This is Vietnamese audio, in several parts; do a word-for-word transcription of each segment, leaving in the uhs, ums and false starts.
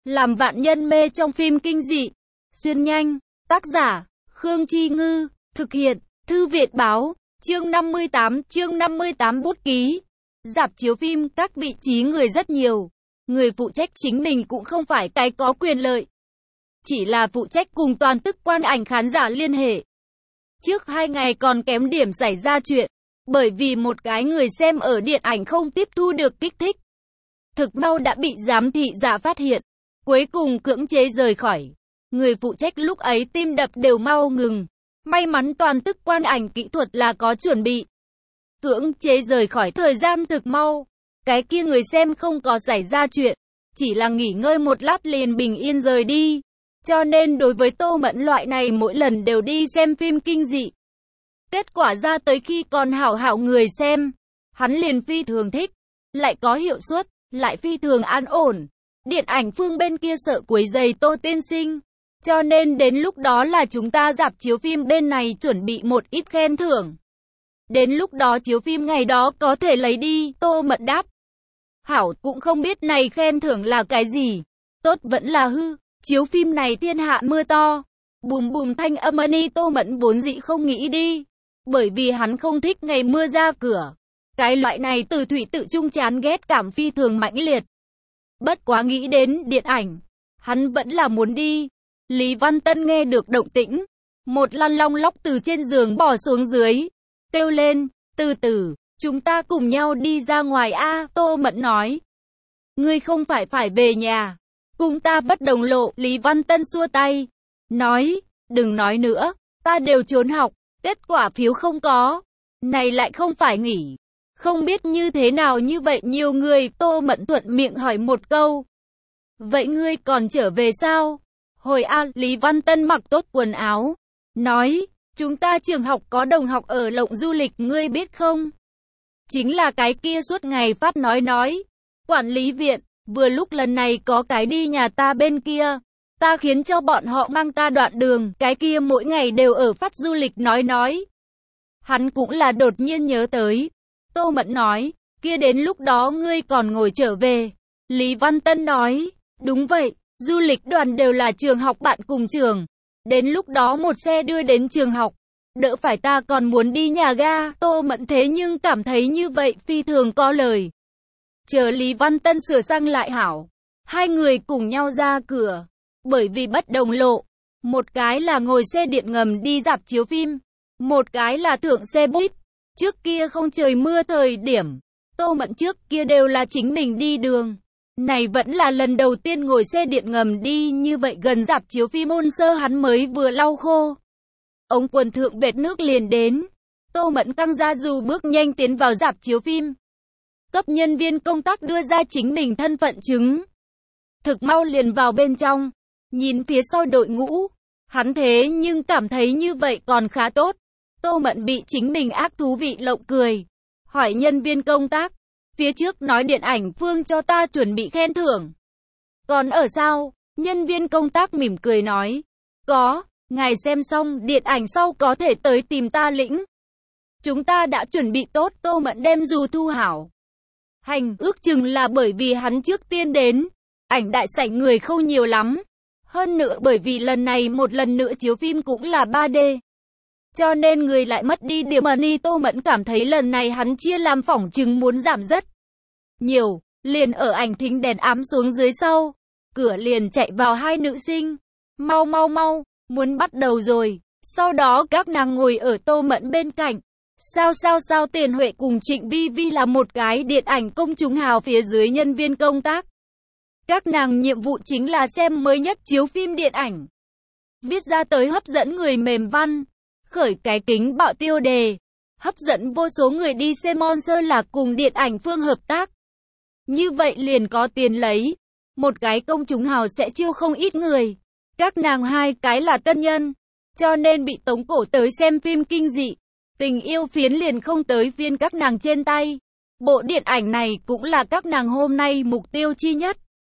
Làm vạn nhân mê trong phim kinh dị. Xuyên nhanh. Tác giả, Khương Chi Ngư. Thực hiện, Thư Viện Báo. Chương năm mươi tám, chương năm mươi tám bút ký. Rạp chiếu phim, các vị trí người rất nhiều. Người phụ trách chính mình cũng không phải cái có quyền lợi. Chỉ là phụ trách cùng toàn tức quan ảnh khán giả liên hệ. Trước hai ngày còn kém điểm xảy ra chuyện. Bởi vì một cái người xem ở điện ảnh không tiếp thu được kích thích. Thực mau đã bị giám thị giả phát hiện. Cuối cùng cưỡng chế rời khỏi. Người phụ trách lúc ấy tim đập đều mau ngừng. May mắn toàn tức quan ảnh kỹ thuật là có chuẩn bị. Cưỡng chế rời khỏi thời gian thực mau. Cái kia người xem không có xảy ra chuyện. Chỉ là nghỉ ngơi một lát liền bình yên rời đi. Cho nên đối với Tô Mẫn loại này mỗi lần đều đi xem phim kinh dị. Kết quả ra tới khi còn hảo hảo người xem. Hắn liền phi thường thích. Lại có hiệu suất. Lại phi thường an ổn. Điện ảnh phương bên kia sợ quấy rầy Tô tiên sinh. Cho nên đến lúc đó là chúng ta rạp chiếu phim bên này chuẩn bị một ít khen thưởng. Đến lúc đó chiếu phim ngày đó có thể lấy đi, Tô Mẫn đáp. Hảo cũng không biết này khen thưởng là cái gì. Tốt vẫn là hư, chiếu phim này thiên hạ mưa to. Bùm bùm thanh âm ani Tô Mẫn vốn dĩ không nghĩ đi. Bởi vì hắn không thích ngày mưa ra cửa. Cái loại này từ thủy tự trung chán ghét cảm phi thường mãnh liệt. Bất quá nghĩ đến điện ảnh, hắn vẫn là muốn đi. Lý Văn Tân nghe được động tĩnh, một lăn long lóc từ trên giường bỏ xuống dưới, kêu lên, từ từ, chúng ta cùng nhau đi ra ngoài a. Tô Mẫn nói, ngươi không phải phải về nhà, cùng ta bất đồng lộ. Lý Văn Tân xua tay, nói, đừng nói nữa, ta đều trốn học, kết quả phiếu không có, này lại không phải nghỉ. Không biết như thế nào như vậy nhiều người. Tô Mẫn thuận miệng hỏi một câu, vậy ngươi còn trở về sao? Hồi a. Lý Văn Tân mặc tốt quần áo, nói, chúng ta trường học có đồng học ở Lộng Du Lịch ngươi biết không? Chính là cái kia suốt ngày phát nói nói. Quản lý viện, vừa lúc lần này có cái đi nhà ta bên kia. Ta khiến cho bọn họ mang ta đoạn đường, cái kia mỗi ngày đều ở phát du lịch nói nói. Hắn cũng là đột nhiên nhớ tới. Tô Mẫn nói, kia đến lúc đó ngươi còn ngồi trở về. Lý Văn Tân nói, đúng vậy. Du lịch đoàn đều là trường học bạn cùng trường. Đến lúc đó một xe đưa đến trường học. Đỡ phải ta còn muốn đi nhà ga. Tô Mẫn thế nhưng cảm thấy như vậy phi thường có lời. Chờ Lý Văn Tân sửa sang lại hảo. Hai người cùng nhau ra cửa. Bởi vì bất đồng lộ. Một cái là ngồi xe điện ngầm đi rạp chiếu phim. Một cái là thượng xe buýt. Trước kia không trời mưa thời điểm. Tô Mẫn trước kia đều là chính mình đi đường. Này vẫn là lần đầu tiên ngồi xe điện ngầm đi như vậy gần rạp chiếu phim ôn sơ hắn mới vừa lau khô. Ống quần thượng vệt nước liền đến. Tô Mẫn căng ra dù bước nhanh tiến vào rạp chiếu phim. Cấp nhân viên công tác đưa ra chính mình thân phận chứng. Thực mau liền vào bên trong. Nhìn phía sau đội ngũ. Hắn thế nhưng cảm thấy như vậy còn khá tốt. Tô Mẫn bị chính mình ác thú vị lộng cười. Hỏi nhân viên công tác. Phía trước nói điện ảnh phương cho ta chuẩn bị khen thưởng. Còn ở sao? Nhân viên công tác mỉm cười nói. Có, ngài xem xong điện ảnh sau có thể tới tìm ta lĩnh. Chúng ta đã chuẩn bị tốt. Tô Mẫn đem dù thu hảo. Hành ước chừng là bởi vì hắn trước tiên đến. Ảnh đại sảnh người không nhiều lắm. Hơn nữa bởi vì lần này một lần nữa chiếu phim cũng là ba D. Cho nên người lại mất đi điểm money. Tô Mẫn cảm thấy lần này hắn chia làm phỏng chừng muốn giảm rất nhiều. Liền ở ảnh thính đèn ám xuống dưới sau. Cửa liền chạy vào hai nữ sinh. Mau mau mau, muốn bắt đầu rồi. Sau đó các nàng ngồi ở Tô Mẫn bên cạnh. Sao sao sao Tiền Huệ cùng Trịnh Vi Vi là một cái điện ảnh công chúng hào phía dưới nhân viên công tác. Các nàng nhiệm vụ chính là xem mới nhất chiếu phim điện ảnh. Viết ra tới hấp dẫn người mềm văn. Khởi cái kính bạo tiêu đề. Hấp dẫn vô số người đi xem Monster là cùng điện ảnh phương hợp tác. Như vậy liền có tiền lấy. Một cái công chúng hào sẽ chiêu không ít người. Các nàng hai cái là tân nhân. Cho nên bị tống cổ tới xem phim kinh dị. Tình yêu phiến liền không tới phiên các nàng trên tay. Bộ điện ảnh này cũng là các nàng hôm nay mục tiêu chi nhất.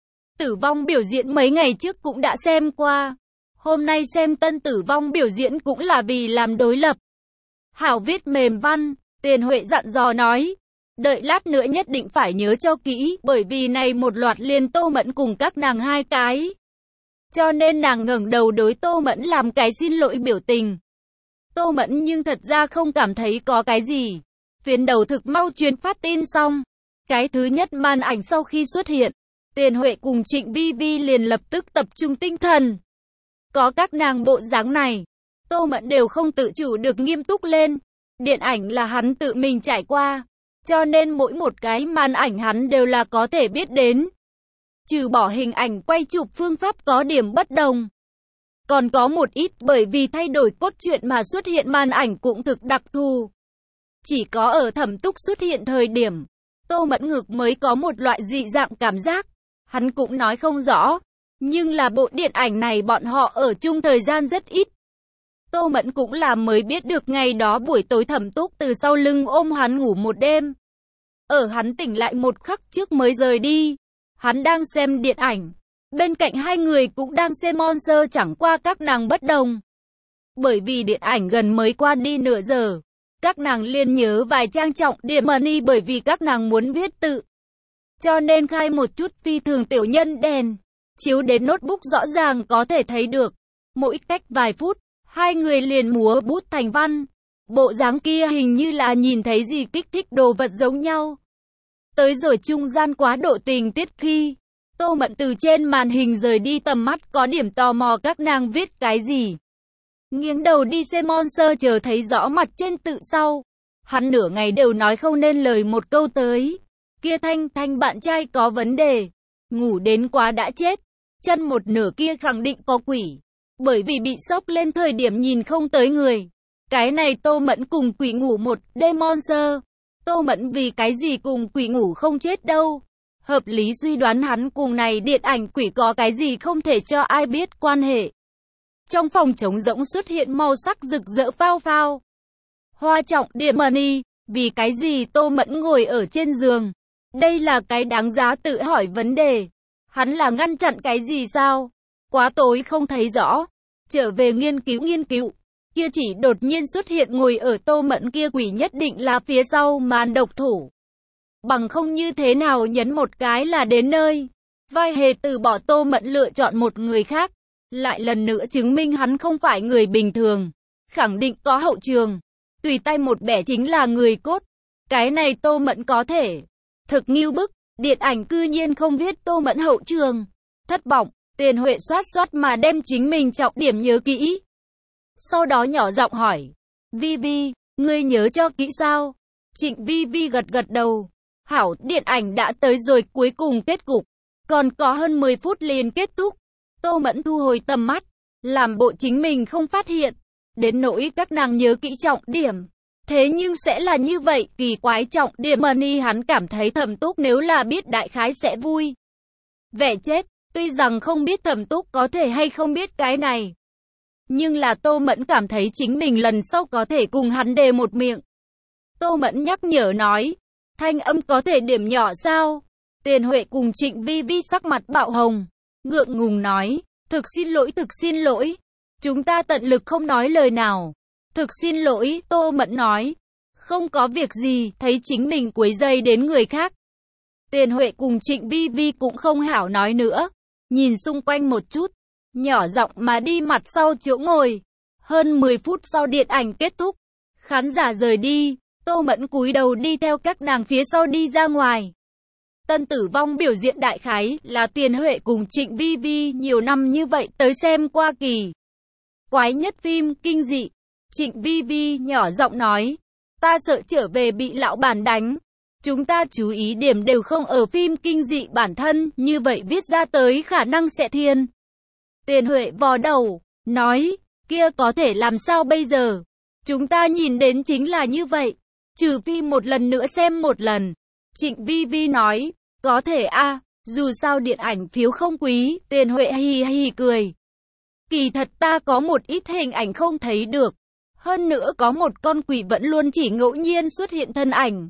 Tử vong biểu diễn mấy ngày trước cũng đã xem qua. Hôm nay xem tân tử vong biểu diễn cũng là vì làm đối lập. Hảo viết mềm văn, Tiền Huệ dặn dò nói. Đợi lát nữa nhất định phải nhớ cho kỹ, bởi vì này một loạt liền Tô Mẫn cùng các nàng hai cái. Cho nên nàng ngẩng đầu đối Tô Mẫn làm cái xin lỗi biểu tình. Tô Mẫn nhưng thật ra không cảm thấy có cái gì. Phiến đầu thực mau truyền phát tin xong. Cái thứ nhất màn ảnh sau khi xuất hiện, Tiền Huệ cùng Trịnh Vi Vi liền lập tức tập trung tinh thần. Có các nàng bộ dáng này, Tô Mẫn đều không tự chủ được nghiêm túc lên. Điện ảnh là hắn tự mình trải qua, cho nên mỗi một cái màn ảnh hắn đều là có thể biết đến. Trừ bỏ hình ảnh quay chụp phương pháp có điểm bất đồng. Còn có một ít bởi vì thay đổi cốt truyện mà xuất hiện màn ảnh cũng thực đặc thù. Chỉ có ở Thẩm Túc xuất hiện thời điểm, Tô Mẫn ngực mới có một loại dị dạng cảm giác. Hắn cũng nói không rõ, nhưng là bộ điện ảnh này bọn họ ở chung thời gian rất ít. Tô Mẫn cũng là mới biết được ngày đó buổi tối Thẩm Túc từ sau lưng ôm hắn ngủ một đêm. Ở hắn tỉnh lại một khắc trước mới rời đi. Hắn đang xem điện ảnh. Bên cạnh hai người cũng đang xem Monster, chẳng qua các nàng bất đồng. Bởi vì điện ảnh gần mới qua đi nửa giờ. Các nàng liền nhớ vài trang trọng điểm money bởi vì các nàng muốn viết tự. Cho nên khai một chút phi thường tiểu nhân đèn. Chiếu đến notebook rõ ràng có thể thấy được. Mỗi cách vài phút, hai người liền múa bút thành văn. Bộ dáng kia hình như là nhìn thấy gì kích thích đồ vật giống nhau. Tới rồi trung gian quá độ tình tiết khi Tô Mẫn từ trên màn hình rời đi tầm mắt, có điểm tò mò các nàng viết cái gì. Nghiêng đầu đi xem Monster, chờ thấy rõ mặt trên tự sau. Hắn nửa ngày đều nói không nên lời một câu tới. Kia Thanh Thanh bạn trai có vấn đề. Ngủ đến quá đã chết. Chân một nửa kia khẳng định có quỷ. Bởi vì bị sốc lên thời điểm nhìn không tới người. Cái này Tô Mẫn cùng quỷ ngủ một đêm Monster. Tô Mẫn vì cái gì cùng quỷ ngủ không chết đâu. Hợp lý suy đoán hắn cùng này điện ảnh quỷ có cái gì không thể cho ai biết quan hệ. Trong phòng trống rỗng xuất hiện màu sắc rực rỡ phao phao. Hoa trọng điểm money, vì cái gì Tô Mẫn ngồi ở trên giường. Đây là cái đáng giá tự hỏi vấn đề. Hắn là ngăn chặn cái gì sao? Quá tối không thấy rõ. Trở về nghiên cứu nghiên cứu. Kia chỉ đột nhiên xuất hiện ngồi ở Tô Mẫn kia quỷ nhất định là phía sau màn độc thủ. Bằng không như thế nào nhấn một cái là đến nơi. Vai hề từ bỏ Tô Mẫn lựa chọn một người khác. Lại lần nữa chứng minh hắn không phải người bình thường. Khẳng định có hậu trường. Tùy tay một bẻ chính là người cốt. Cái này Tô Mẫn có thể. Thực nghiêu bức. Điện ảnh cư nhiên không viết Tô Mẫn hậu trường. Thất vọng. Tiền Huệ xoát xoát mà đem chính mình trọng điểm nhớ kỹ. Sau đó nhỏ giọng hỏi. Vi Vi, ngươi nhớ cho kỹ sao? Trịnh Vi Vi gật gật đầu. Hảo, điện ảnh đã tới rồi, cuối cùng kết cục. Còn có hơn mười phút liền kết thúc. Tô Mẫn thu hồi tầm mắt. Làm bộ chính mình không phát hiện. Đến nỗi các nàng nhớ kỹ trọng điểm. Thế nhưng sẽ là như vậy, kỳ quái trọng điểm money hắn cảm thấy Thẩm Túc nếu là biết đại khái sẽ vui. Vẻ chết, tuy rằng không biết Thẩm Túc có thể hay không biết cái này. Nhưng là Tô Mẫn cảm thấy chính mình lần sau có thể cùng hắn đề một miệng. Tô Mẫn nhắc nhở nói, thanh âm có thể điểm nhỏ sao? Tiền Huệ cùng Trịnh Vi Vi sắc mặt bạo hồng, ngượng ngùng nói, thực xin lỗi thực xin lỗi. Chúng ta tận lực không nói lời nào. Thực xin lỗi, Tô Mẫn nói. Không có việc gì, thấy chính mình quấy rầy đến người khác. Tiền Huệ cùng Trịnh Vi Vi cũng không hảo nói nữa. Nhìn xung quanh một chút. Nhỏ giọng mà đi mặt sau chỗ ngồi. Hơn mười phút sau điện ảnh kết thúc. Khán giả rời đi. Tô Mẫn cúi đầu đi theo các nàng phía sau đi ra ngoài. Tân Tử Vong biểu diễn đại khái là Tiền Huệ cùng Trịnh Vi Vi nhiều năm như vậy tới xem qua kỳ quái nhất phim kinh dị. Trịnh Vi Vi nhỏ giọng nói, ta sợ trở về bị lão bản đánh. Chúng ta chú ý điểm đều không ở phim kinh dị bản thân, như vậy viết ra tới khả năng sẽ thiên. Tiền Huệ vò đầu, nói, kia có thể làm sao bây giờ? Chúng ta nhìn đến chính là như vậy. Trừ phi một lần nữa xem một lần. Trịnh Vi Vi nói, có thể a, à, dù sao điện ảnh phiếu không quý. Tiền Huệ hì hì cười. Kỳ thật ta có một ít hình ảnh không thấy được. Hơn nữa có một con quỷ vẫn luôn chỉ ngẫu nhiên xuất hiện thân ảnh.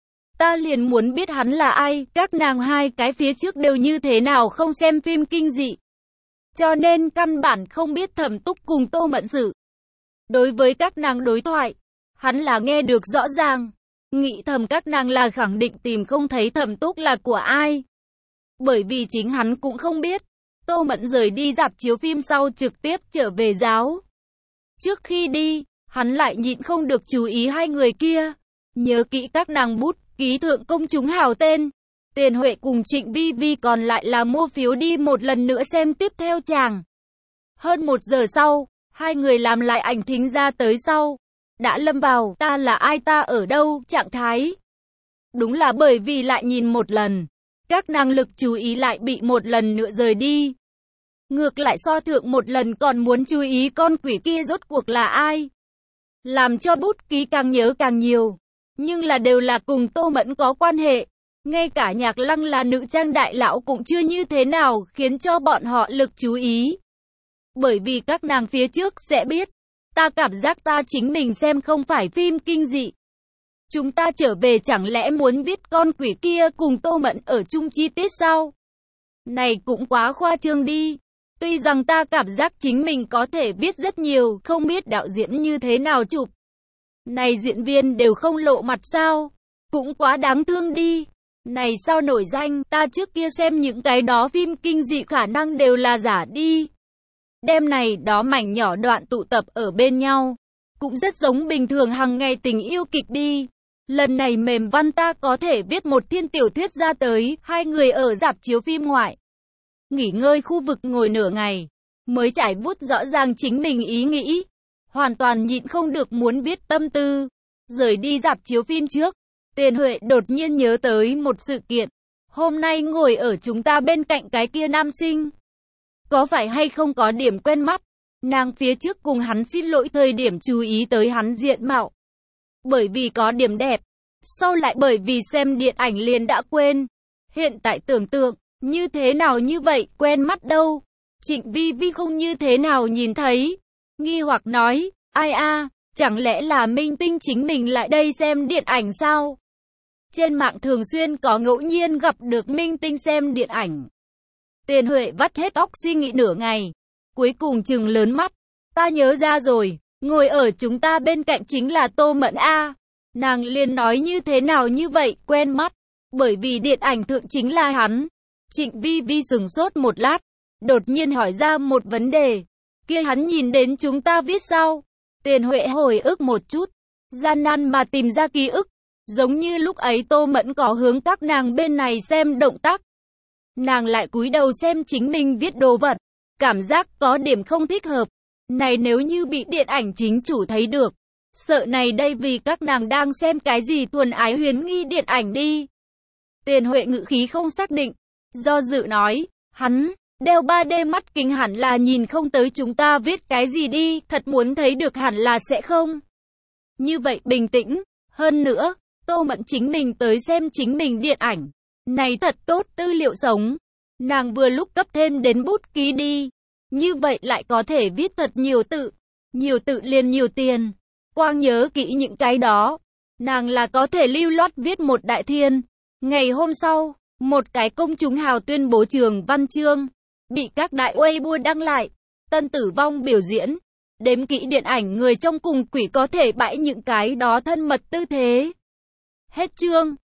Ta liền muốn biết hắn là ai, các nàng hai cái phía trước đều như thế nào không xem phim kinh dị. Cho nên căn bản không biết Thẩm Túc cùng Tô Mẫn sự. Đối với các nàng đối thoại, hắn là nghe được rõ ràng. nghĩ thầm các nàng là khẳng định tìm không thấy Thẩm Túc là của ai. Bởi vì chính hắn cũng không biết. Tô Mẫn rời đi rạp chiếu phim sau trực tiếp trở về giáo. Trước khi đi, hắn lại nhịn không được chú ý hai người kia. Nhớ kỹ các nàng bút ký thượng công chúng hào tên. Tiền Huệ cùng Trịnh Vi Vi còn lại là mua phiếu đi một lần nữa xem tiếp theo chàng. Hơn một giờ sau, hai người làm lại ảnh thính ra tới sau. Đã lâm vào ta là ai ta ở đâu trạng thái. Đúng là bởi vì lại nhìn một lần. Các năng lực chú ý lại bị một lần nữa rời đi. Ngược lại so thượng một lần còn muốn chú ý con quỷ kia rốt cuộc là ai. Làm cho bút ký càng nhớ càng nhiều. Nhưng là đều là cùng Tô Mẫn có quan hệ. Ngay cả Nhạc Lăng là nữ trang đại lão cũng chưa như thế nào khiến cho bọn họ lực chú ý. Bởi vì các nàng phía trước sẽ biết. Ta cảm giác ta chính mình xem không phải phim kinh dị. Chúng ta trở về chẳng lẽ muốn biết con quỷ kia cùng Tô Mẫn ở chung chi tiết sao? Này cũng quá khoa trương đi. Tuy rằng ta cảm giác chính mình có thể biết rất nhiều, không biết đạo diễn như thế nào chụp. Này diễn viên đều không lộ mặt sao? Cũng quá đáng thương đi. Này sao nổi danh, ta trước kia xem những cái đó phim kinh dị khả năng đều là giả đi. Đêm này đó mảnh nhỏ đoạn tụ tập ở bên nhau. Cũng rất giống bình thường hàng ngày tình yêu kịch đi. Lần này mềm văn ta có thể viết một thiên tiểu thuyết ra tới, hai người ở rạp chiếu phim ngoại. Nghỉ ngơi khu vực ngồi nửa ngày, mới trải bút rõ ràng chính mình ý nghĩ. Hoàn toàn nhịn không được muốn viết tâm tư. Rời đi rạp chiếu phim trước, Tiền Huệ đột nhiên nhớ tới một sự kiện. Hôm nay ngồi ở chúng ta bên cạnh cái kia nam sinh. Có phải hay không có điểm quen mắt? Nàng phía trước cùng hắn xin lỗi thời điểm chú ý tới hắn diện mạo. Bởi vì có điểm đẹp. Sau lại bởi vì xem điện ảnh liền đã quên. Hiện tại tưởng tượng, như thế nào như vậy, quen mắt đâu. Trịnh Vi Vi không như thế nào nhìn thấy. Nghi hoặc nói, ai a, chẳng lẽ là minh tinh chính mình lại đây xem điện ảnh sao? Trên mạng thường xuyên có ngẫu nhiên gặp được minh tinh xem điện ảnh. Tiền Huệ vắt hết óc suy nghĩ nửa ngày. Cuối cùng trừng lớn mắt. Ta nhớ ra rồi, ngồi ở chúng ta bên cạnh chính là Tô Mẫn A. Nàng liền nói như thế nào như vậy, quen mắt. Bởi vì điện ảnh thượng chính là hắn. Trịnh Vi Vi sừng sốt một lát. Đột nhiên hỏi ra một vấn đề. Kia hắn nhìn đến chúng ta viết sao? Tiền Huệ hồi ức một chút. Gian nan mà tìm ra ký ức. Giống như lúc ấy Tô Mẫn có hướng các nàng bên này xem động tác. Nàng lại cúi đầu xem chính mình viết đồ vật. Cảm giác có điểm không thích hợp. Này nếu như bị điện ảnh chính chủ thấy được. Sợ này đây vì các nàng đang xem cái gì thuần ái huyền nghi điện ảnh đi. Tiền Huệ ngữ khí không xác định. Do dự nói, hắn, đeo ba D mắt kính hẳn là nhìn không tới chúng ta viết cái gì đi. Thật muốn thấy được hẳn là sẽ không. Như vậy bình tĩnh. Hơn nữa, Tô Mẫn chính mình tới xem chính mình điện ảnh. Này thật tốt tư liệu sống. Nàng vừa lúc cấp thêm đến bút ký đi. Như vậy lại có thể viết thật nhiều tự. Nhiều tự liền nhiều tiền. Quang nhớ kỹ những cái đó. Nàng là có thể lưu loát viết một đại thiên. Ngày hôm sau, một cái công chúng hào tuyên bố trường văn chương. Bị các đại Weibo đăng lại. Tân Tử Vong biểu diễn. Đếm kỹ điện ảnh người trong cùng quỷ có thể bãi những cái đó thân mật tư thế. Hết chương.